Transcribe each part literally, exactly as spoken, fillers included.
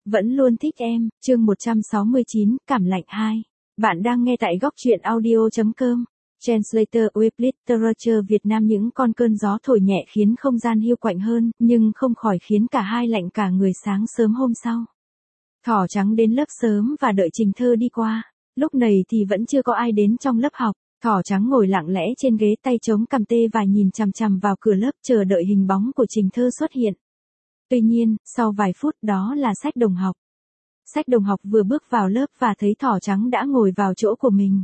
Vẫn luôn thích em, chương một trăm sáu mươi chín, Cảm lạnh hai. Bạn đang nghe tại góc truyện audio chấm com. Translator with Literature Việt Nam. Những con cơn gió thổi nhẹ khiến không gian hiu quạnh hơn, nhưng không khỏi khiến cả hai lạnh cả người. Sáng sớm hôm sau, Thỏ Trắng đến lớp sớm và đợi Trình Thơ đi qua. Lúc này thì vẫn chưa có ai đến trong lớp học. Thỏ Trắng ngồi lặng lẽ trên ghế, tay chống cằm tê và nhìn chằm chằm vào cửa lớp, chờ đợi hình bóng của Trình Thơ xuất hiện. Tuy nhiên, sau vài phút, đó là Sách Đồng Học. Sách Đồng Học vừa bước vào lớp và thấy Thỏ Trắng đã ngồi vào chỗ của mình.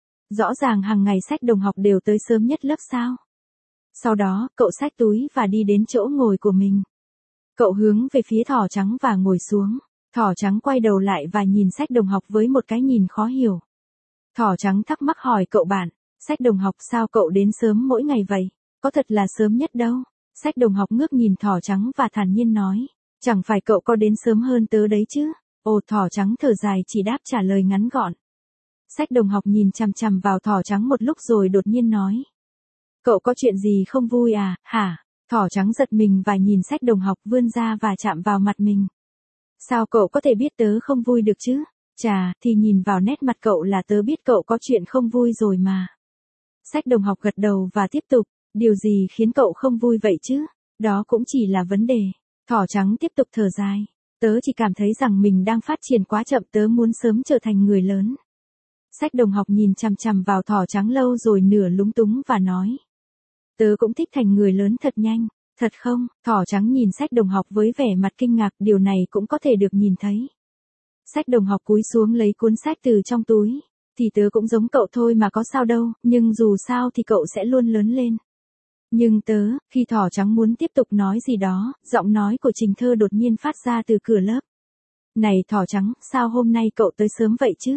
Rõ ràng hàng ngày Sách Đồng Học đều tới sớm nhất lớp sao? Sau đó, cậu xách túi và đi đến chỗ ngồi của mình. Cậu hướng về phía Thỏ Trắng và ngồi xuống. Thỏ Trắng quay đầu lại và nhìn Sách Đồng Học với một cái nhìn khó hiểu. Thỏ Trắng thắc mắc hỏi cậu bạn, Sách Đồng Học, sao cậu đến sớm mỗi ngày vậy? Có thật là sớm nhất đâu. Sách Đồng Học ngước nhìn Thỏ Trắng và thản nhiên nói, chẳng phải cậu có đến sớm hơn tớ đấy chứ? Ồ, Thỏ Trắng thở dài chỉ đáp trả lời ngắn gọn. Sách Đồng Học nhìn chằm chằm vào Thỏ Trắng một lúc rồi đột nhiên nói, cậu có chuyện gì không vui à, hả? Thỏ Trắng giật mình và nhìn Sách Đồng Học vươn ra và chạm vào mặt mình. Sao cậu có thể biết tớ không vui được chứ? Chà, thì nhìn vào nét mặt cậu là tớ biết cậu có chuyện không vui rồi mà. Sách Đồng Học gật đầu và tiếp tục, điều gì khiến cậu không vui vậy chứ? Đó cũng chỉ là vấn đề. Thỏ Trắng tiếp tục thở dài. Tớ chỉ cảm thấy rằng mình đang phát triển quá chậm, tớ muốn sớm trở thành người lớn. Sách Đồng Học nhìn chằm chằm vào Thỏ Trắng lâu rồi nửa lúng túng và nói, tớ cũng thích thành người lớn thật nhanh. Thật không? Thỏ Trắng nhìn Sách Đồng Học với vẻ mặt kinh ngạc, điều này cũng có thể được nhìn thấy. Sách Đồng Học cúi xuống lấy cuốn sách từ trong túi. Thì tớ cũng giống cậu thôi mà có sao đâu, nhưng dù sao thì cậu sẽ luôn lớn lên. Nhưng tớ, khi Thỏ Trắng muốn tiếp tục nói gì đó, giọng nói của Trình Thơ đột nhiên phát ra từ cửa lớp. Này Thỏ Trắng, sao hôm nay cậu tới sớm vậy chứ?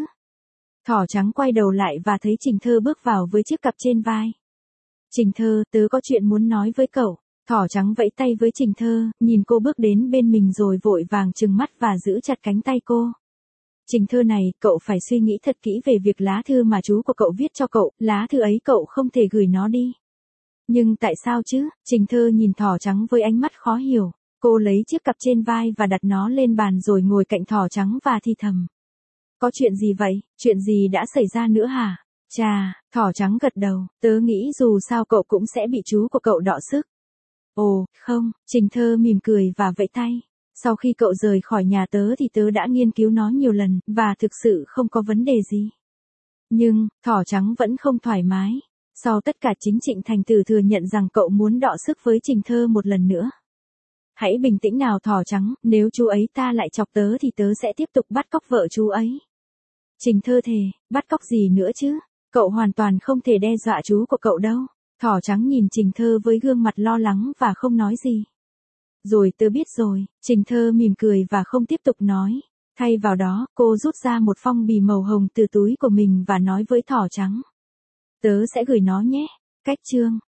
Thỏ Trắng quay đầu lại và thấy Trình Thơ bước vào với chiếc cặp trên vai. Trình Thơ, tớ có chuyện muốn nói với cậu. Thỏ Trắng vẫy tay với Trình Thơ, nhìn cô bước đến bên mình rồi vội vàng trừng mắt và giữ chặt cánh tay cô. Trình Thơ này, cậu phải suy nghĩ thật kỹ về việc lá thư mà chú của cậu viết cho cậu, lá thư ấy cậu không thể gửi nó đi. Nhưng tại sao chứ? Trình Thơ nhìn Thỏ Trắng với ánh mắt khó hiểu. Cô lấy chiếc cặp trên vai và đặt nó lên bàn rồi ngồi cạnh Thỏ Trắng và thì thầm. Có chuyện gì vậy? Chuyện gì đã xảy ra nữa hả? Chà, Thỏ Trắng gật đầu, tớ nghĩ dù sao cậu cũng sẽ bị chú của cậu đọ sức. Ồ, không, Trình Thơ mỉm cười và vẫy tay. Sau khi cậu rời khỏi nhà tớ thì tớ đã nghiên cứu nó nhiều lần, và thực sự không có vấn đề gì. Nhưng, Thỏ Trắng vẫn không thoải mái. Sau tất cả chính Trịnh Thành Tử thừa nhận rằng cậu muốn đọ sức với Trình Thơ một lần nữa. Hãy bình tĩnh nào Thỏ Trắng, nếu chú ấy ta lại chọc tớ thì tớ sẽ tiếp tục bắt cóc vợ chú ấy. Trình Thơ thề, bắt cóc gì nữa chứ? Cậu hoàn toàn không thể đe dọa chú của cậu đâu. Thỏ Trắng nhìn Trình Thơ với gương mặt lo lắng và không nói gì. Rồi tớ biết rồi, Trình Thơ mỉm cười và không tiếp tục nói. Thay vào đó, cô rút ra một phong bì màu hồng từ túi của mình và nói với Thỏ Trắng. Tớ sẽ gửi nó nhé. Cách chương.